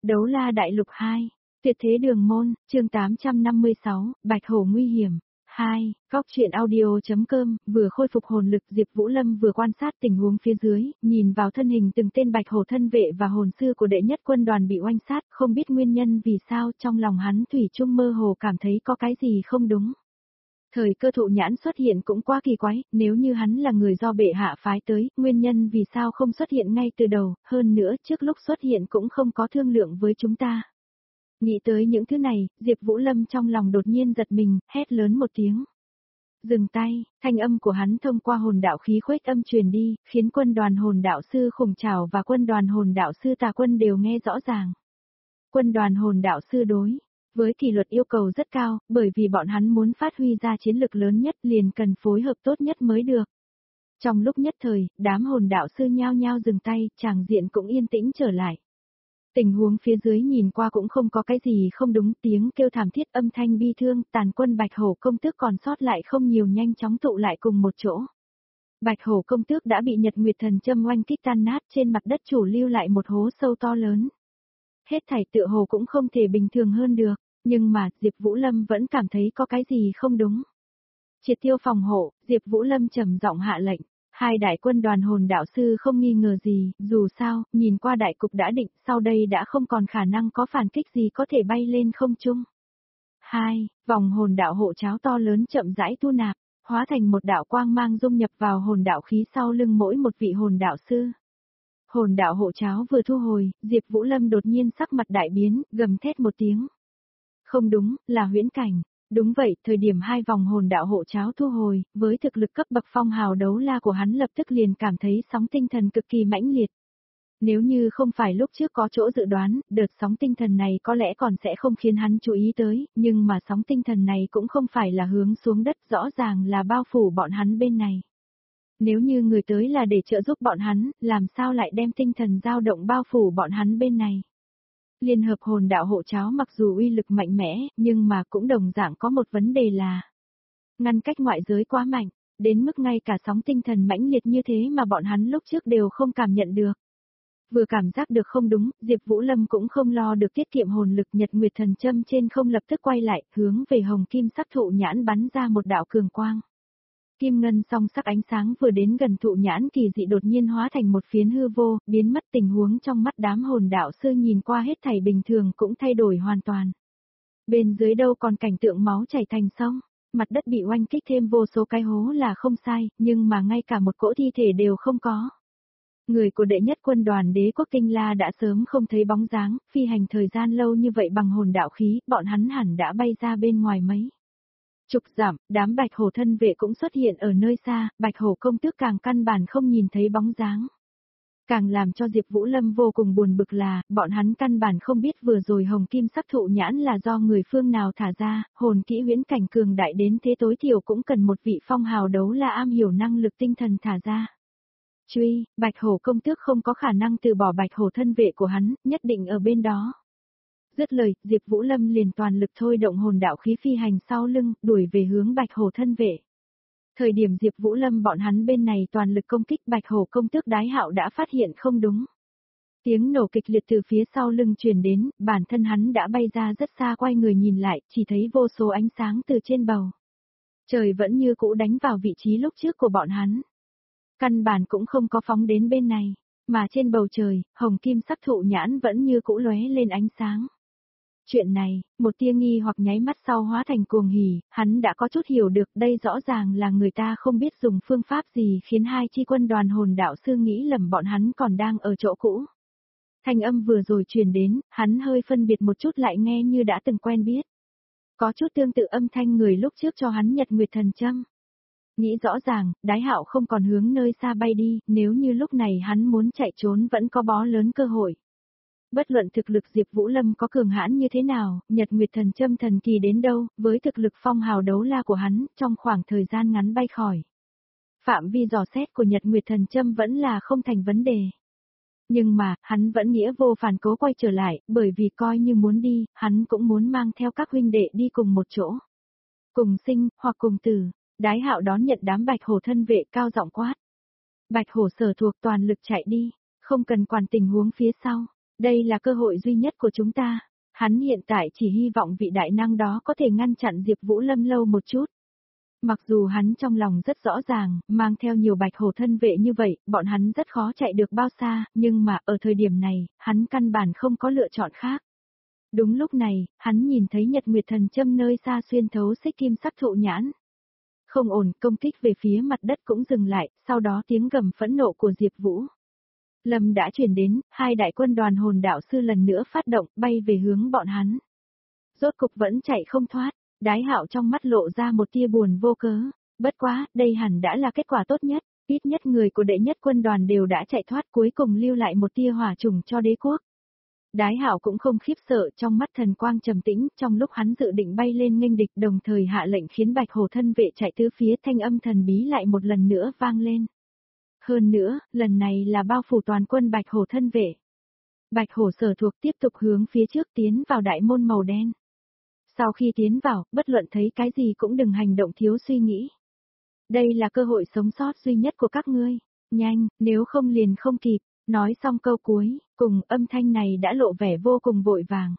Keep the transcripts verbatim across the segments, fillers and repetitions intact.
Đấu la đại lục hai, tuyệt thế đường môn, chương tám trăm năm mươi sáu, Bạch Hổ nguy hiểm. hai, góc truyện audio.com, vừa khôi phục hồn lực Diệp Vũ Lâm vừa quan sát tình huống phía dưới, nhìn vào thân hình từng tên Bạch Hổ thân vệ và hồn sư của đệ nhất quân đoàn bị oanh sát, không biết nguyên nhân vì sao trong lòng hắn thủy chung mơ hồ cảm thấy có cái gì không đúng. Thời cơ thụ nhãn xuất hiện cũng quá kỳ quái, nếu như hắn là người do bệ hạ phái tới, nguyên nhân vì sao không xuất hiện ngay từ đầu, hơn nữa trước lúc xuất hiện cũng không có thương lượng với chúng ta. Nghĩ tới những thứ này, Diệp Vũ Lâm trong lòng đột nhiên giật mình, hét lớn một tiếng. Dừng tay, thanh âm của hắn thông qua hồn đạo khí khuếch âm truyền đi, khiến quân đoàn hồn đạo sư Khủng Trảo và quân đoàn hồn đạo sư Tà Quân đều nghe rõ ràng. Quân đoàn hồn đạo sư đối với kỷ luật yêu cầu rất cao, bởi vì bọn hắn muốn phát huy ra chiến lực lớn nhất liền cần phối hợp tốt nhất mới được. Trong lúc nhất thời, đám hồn đạo sư nhao nhao dừng tay, tràng diện cũng yên tĩnh trở lại. Tình huống phía dưới nhìn qua cũng không có cái gì không đúng, tiếng kêu thảm thiết âm thanh bi thương, tàn quân Bạch Hổ công tước còn sót lại không nhiều nhanh chóng tụ lại cùng một chỗ. Bạch Hổ công tước đã bị Nhật Nguyệt Thần châm oanh kích tan nát, trên mặt đất chủ lưu lại một hố sâu to lớn. Hết thảy tựa hồ cũng không thể bình thường hơn được, nhưng mà Diệp Vũ Lâm vẫn cảm thấy có cái gì không đúng. Triệt tiêu phòng hộ, Diệp Vũ Lâm trầm giọng hạ lệnh. Hai đại quân đoàn hồn đạo sư không nghi ngờ gì, dù sao, nhìn qua đại cục đã định, sau đây đã không còn khả năng có phản kích gì có thể bay lên không trung. Hai, vòng hồn đạo hộ cháo to lớn chậm rãi thu nạp, hóa thành một đạo quang mang dung nhập vào hồn đạo khí sau lưng mỗi một vị hồn đạo sư. Hồn đạo hộ cháo vừa thu hồi, Diệp Vũ Lâm đột nhiên sắc mặt đại biến, gầm thét một tiếng. Không đúng, là huyễn cảnh. Đúng vậy, thời điểm hai vòng hồn đạo hộ cháo thu hồi, với thực lực cấp bậc phong hào đấu la của hắn lập tức liền cảm thấy sóng tinh thần cực kỳ mãnh liệt. Nếu như không phải lúc trước có chỗ dự đoán, đợt sóng tinh thần này có lẽ còn sẽ không khiến hắn chú ý tới, nhưng mà sóng tinh thần này cũng không phải là hướng xuống đất, rõ ràng là bao phủ bọn hắn bên này. Nếu như người tới là để trợ giúp bọn hắn, làm sao lại đem tinh thần dao động bao phủ bọn hắn bên này? Liên hợp hồn đạo hộ cháo mặc dù uy lực mạnh mẽ, nhưng mà cũng đồng dạng có một vấn đề là ngăn cách ngoại giới quá mạnh, đến mức ngay cả sóng tinh thần mãnh liệt như thế mà bọn hắn lúc trước đều không cảm nhận được. Vừa cảm giác được không đúng, Diệp Vũ Lâm cũng không lo được tiết kiệm hồn lực, Nhật Nguyệt Thần châm trên không lập tức quay lại, hướng về hồng kim sắc thụ nhãn bắn ra một đạo cường quang. Kim ngân song sắc ánh sáng vừa đến gần thụ nhãn kỳ dị đột nhiên hóa thành một phiến hư vô, biến mất, tình huống trong mắt đám hồn đạo sư nhìn qua hết thảy bình thường cũng thay đổi hoàn toàn. Bên dưới đâu còn cảnh tượng máu chảy thành sông, mặt đất bị oanh kích thêm vô số cái hố là không sai, nhưng mà ngay cả một cỗ thi thể đều không có. Người của đệ nhất quân đoàn Đế quốc Tinh La đã sớm không thấy bóng dáng, phi hành thời gian lâu như vậy bằng hồn đạo khí, bọn hắn hẳn đã bay ra bên ngoài mấy chục dặm, đám Bạch Hổ thân vệ cũng xuất hiện ở nơi xa, Bạch Hổ công tước càng căn bản không nhìn thấy bóng dáng. Càng làm cho Diệp Vũ Lâm vô cùng buồn bực là, bọn hắn căn bản không biết vừa rồi hồng kim sắc thụ nhãn là do người phương nào thả ra, hồn kỹ huyễn cảnh cường đại đến thế tối thiểu cũng cần một vị phong hào đấu la am hiểu năng lực tinh thần thả ra. Truy, Bạch Hổ công tước không có khả năng từ bỏ Bạch Hổ thân vệ của hắn, nhất định ở bên đó. Dứt lời, Diệp Vũ Lâm liền toàn lực thôi động hồn đạo khí phi hành sau lưng, đuổi về hướng Bạch Hổ thân vệ. Thời điểm Diệp Vũ Lâm bọn hắn bên này toàn lực công kích, Bạch Hổ công tước Đái Hạo đã phát hiện không đúng. Tiếng nổ kịch liệt từ phía sau lưng truyền đến, bản thân hắn đã bay ra rất xa, quay người nhìn lại, chỉ thấy vô số ánh sáng từ trên bầu trời vẫn như cũ đánh vào vị trí lúc trước của bọn hắn. Căn bản cũng không có phóng đến bên này, mà trên bầu trời, hồng kim sắc thụ nhãn vẫn như cũ lóe lên ánh sáng. Chuyện này, một tia nghi hoặc nháy mắt sau hóa thành cuồng hỉ, hắn đã có chút hiểu được, đây rõ ràng là người ta không biết dùng phương pháp gì khiến hai chi quân đoàn hồn đạo sư nghĩ lầm bọn hắn còn đang ở chỗ cũ. Thanh âm vừa rồi truyền đến, hắn hơi phân biệt một chút lại nghe như đã từng quen biết. Có chút tương tự âm thanh người lúc trước cho hắn Nhật Nguyệt Thần châm. Nghĩ rõ ràng, Đái Hạo không còn hướng nơi xa bay đi, nếu như lúc này hắn muốn chạy trốn vẫn có bó lớn cơ hội. Bất luận thực lực Diệp Vũ Lâm có cường hãn như thế nào, Nhật Nguyệt Thần châm thần kỳ đến đâu, với thực lực phong hào đấu la của hắn, trong khoảng thời gian ngắn bay khỏi. Phạm vi dò xét của Nhật Nguyệt Thần châm vẫn là không thành vấn đề. Nhưng mà, hắn vẫn nghĩa vô phản cố quay trở lại, bởi vì coi như muốn đi, hắn cũng muốn mang theo các huynh đệ đi cùng một chỗ. Cùng sinh, hoặc cùng tử. Đái Hạo đón nhận đám Bạch Hổ thân vệ cao giọng quát. Bạch Hổ sở thuộc toàn lực chạy đi, không cần quản tình huống phía sau. Đây là cơ hội duy nhất của chúng ta. Hắn hiện tại chỉ hy vọng vị đại năng đó có thể ngăn chặn Diệp Vũ Lâm lâu một chút. Mặc dù hắn trong lòng rất rõ ràng, mang theo nhiều bạch hổ thân vệ như vậy, bọn hắn rất khó chạy được bao xa, nhưng mà ở thời điểm này, hắn căn bản không có lựa chọn khác. Đúng lúc này, hắn nhìn thấy Nhật Nguyệt Thần Châm nơi xa xuyên thấu xích kim sắc thụ nhãn. Không ổn, công kích về phía mặt đất cũng dừng lại, sau đó tiếng gầm phẫn nộ của Diệp Vũ Lâm đã truyền đến, hai đại quân đoàn hồn đạo sư lần nữa phát động, bay về hướng bọn hắn. Rốt cục vẫn chạy không thoát, Đái Hạo trong mắt lộ ra một tia buồn vô cớ, bất quá, đây hẳn đã là kết quả tốt nhất, ít nhất người của đệ nhất quân đoàn đều đã chạy thoát, cuối cùng lưu lại một tia hỏa trùng cho đế quốc. Đái Hạo cũng không khiếp sợ, trong mắt thần quang trầm tĩnh, trong lúc hắn dự định bay lên nghênh địch, đồng thời hạ lệnh khiến Bạch Hổ thân vệ chạy tứ phía, thanh âm thần bí lại một lần nữa vang lên. Hơn nữa, lần này là bao phủ toàn quân Bạch Hổ thân vệ. Bạch Hổ sở thuộc tiếp tục hướng phía trước tiến vào đại môn màu đen. Sau khi tiến vào, bất luận thấy cái gì cũng đừng hành động thiếu suy nghĩ. Đây là cơ hội sống sót duy nhất của các ngươi. Nhanh, nếu không liền không kịp. Nói xong câu cuối, cùng âm thanh này đã lộ vẻ vô cùng vội vàng.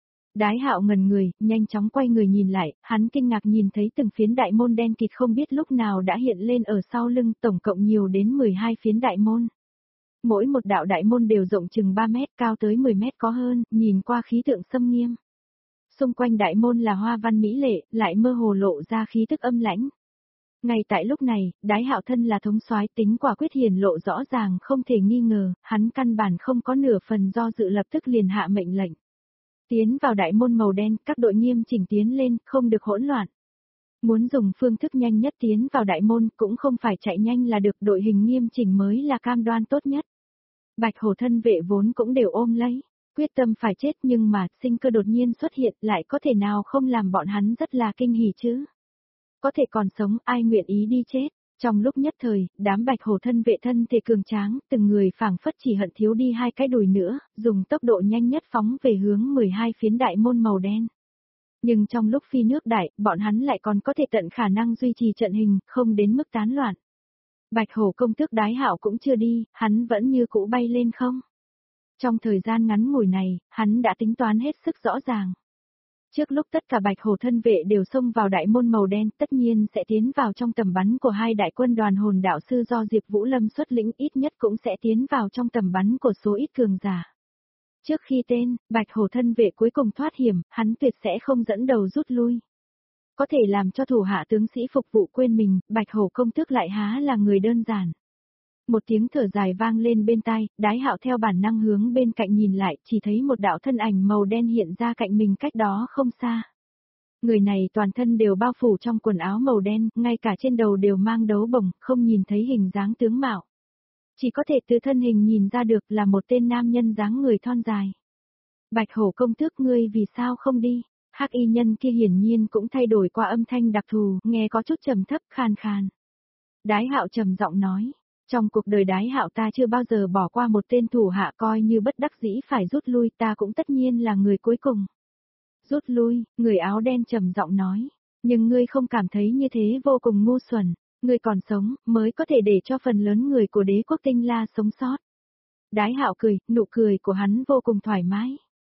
Đái Hạo ngần người, nhanh chóng quay người nhìn lại, hắn kinh ngạc nhìn thấy từng phiến đại môn đen kịt không biết lúc nào đã hiện lên ở sau lưng, tổng cộng nhiều đến mười hai phiến đại môn. Mỗi một đạo đại môn đều rộng chừng ba mét, cao tới mười mét có hơn, nhìn qua khí tượng xâm nghiêm. Xung quanh đại môn là hoa văn mỹ lệ, lại mơ hồ lộ ra khí tức âm lãnh. Ngay tại lúc này, Đái Hạo thân là thống soái, tính quả quyết hiển lộ rõ ràng không thể nghi ngờ, hắn căn bản không có nửa phần do dự, lập tức liền hạ mệnh lệnh. Tiến vào đại môn màu đen, các đội nghiêm chỉnh tiến lên, không được hỗn loạn. Muốn dùng phương thức nhanh nhất tiến vào đại môn cũng không phải chạy nhanh là được, đội hình nghiêm chỉnh mới là cam đoan tốt nhất. Bạch Hổ thân vệ vốn cũng đều ôm lấy, quyết tâm phải chết, nhưng mà sinh cơ đột nhiên xuất hiện lại có thể nào không làm bọn hắn rất là kinh hỉ chứ. Có thể còn sống, ai nguyện ý đi chết. Trong lúc nhất thời, đám Bạch Hổ thân vệ thân thể cường tráng, từng người phảng phất chỉ hận thiếu đi hai cái đùi nữa, dùng tốc độ nhanh nhất phóng về hướng mười hai phiến đại môn màu đen. Nhưng trong lúc phi nước đại, bọn hắn lại còn có thể tận khả năng duy trì trận hình, không đến mức tán loạn. Bạch Hổ công tước Đái Hạo cũng chưa đi, hắn vẫn như cũ bay lên không. Trong thời gian ngắn ngủi này, hắn đã tính toán hết sức rõ ràng. Trước lúc tất cả Bạch Hổ thân vệ đều xông vào đại môn màu đen, tất nhiên sẽ tiến vào trong tầm bắn của hai đại quân đoàn hồn đạo sư do Diệp Vũ Lâm xuất lĩnh, ít nhất cũng sẽ tiến vào trong tầm bắn của số ít cường giả. Trước khi tên, Bạch Hổ thân vệ cuối cùng thoát hiểm, hắn tuyệt sẽ không dẫn đầu rút lui. Có thể làm cho thủ hạ tướng sĩ phục vụ quên mình, Bạch Hổ công tước lại há là người đơn giản. Một tiếng thở dài vang lên bên tai, Đái Hạo theo bản năng hướng bên cạnh nhìn lại, chỉ thấy một đạo thân ảnh màu đen hiện ra cạnh mình cách đó không xa. Người này toàn thân đều bao phủ trong quần áo màu đen, ngay cả trên đầu đều mang đấu bổng, không nhìn thấy hình dáng tướng mạo. Chỉ có thể từ thân hình nhìn ra được là một tên nam nhân dáng người thon dài. Bạch Hổ công tước, ngươi vì sao không đi? Hắc y nhân kia hiển nhiên cũng thay đổi qua âm thanh đặc thù, nghe có chút trầm thấp khàn khàn. Đái Hạo trầm giọng nói. Trong cuộc đời Đái Hạo ta chưa bao giờ bỏ qua một tên thủ hạ, coi như bất đắc dĩ phải rút lui, ta cũng tất nhiên là người cuối cùng. Rút lui, người áo đen trầm giọng nói, nhưng ngươi không cảm thấy như thế vô cùng ngu xuẩn, ngươi còn sống, mới có thể để cho phần lớn người của đế quốc Tinh La sống sót. Đái Hạo cười, nụ cười của hắn vô cùng thoải mái.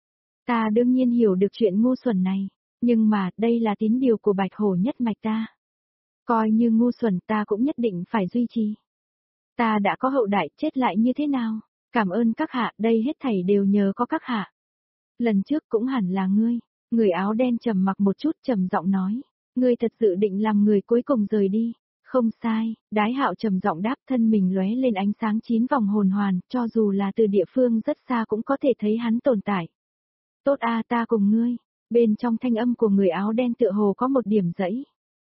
Ta đương nhiên hiểu được chuyện ngu xuẩn này, nhưng mà, đây là tín điều của Bạch Hổ nhất mạch ta. Coi như ngu xuẩn ta cũng nhất định phải duy trì. Ta đã có hậu đại, chết lại như thế nào? Cảm ơn các hạ, đây hết thảy đều nhờ có các hạ. Lần trước cũng hẳn là ngươi. Người áo đen trầm mặc một chút, trầm giọng nói, ngươi thật sự định làm người cuối cùng rời đi. Không sai, Đái Hạo trầm giọng đáp, thân mình lóe lên ánh sáng chín vòng hồn hoàn, cho dù là từ địa phương rất xa cũng có thể thấy hắn tồn tại. Tốt a, ta cùng ngươi. Bên trong thanh âm của người áo đen tựa hồ có một điểm dẫy.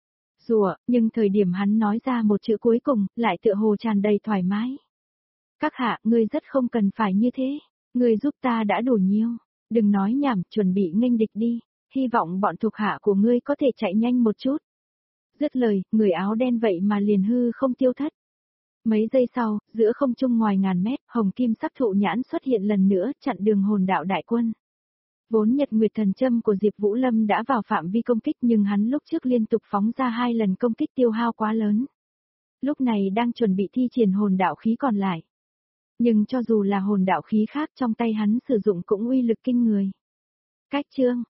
Rùa, nhưng thời điểm hắn nói ra một chữ cuối cùng, lại tựa hồ tràn đầy thoải mái. Các hạ, ngươi rất không cần phải như thế, ngươi giúp ta đã đủ nhiều, đừng nói nhảm, chuẩn bị nghênh địch đi, hy vọng bọn thuộc hạ của ngươi có thể chạy nhanh một chút. Dứt lời, người áo đen vậy mà liền hư không tiêu thất. Mấy giây sau, giữa không trung ngoài ngàn mét, hồng kim sắc thụ nhãn xuất hiện lần nữa, chặn đường hồn đạo đại quân. Vốn Nhật Nguyệt Thần Châm của Diệp Vũ Lâm đã vào phạm vi công kích, nhưng hắn lúc trước liên tục phóng ra hai lần công kích tiêu hao quá lớn. Lúc này đang chuẩn bị thi triển hồn đạo khí còn lại. Nhưng cho dù là hồn đạo khí khác trong tay hắn sử dụng cũng uy lực kinh người. Cách chương,